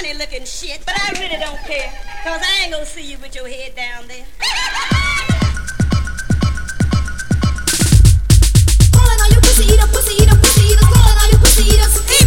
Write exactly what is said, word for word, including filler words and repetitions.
funny looking shit, but I really don't care, cause I ain't gonna see you with your head down there. Calling all you pussy eater, pussy eater, pussy eaters, calling all you pussy eaters.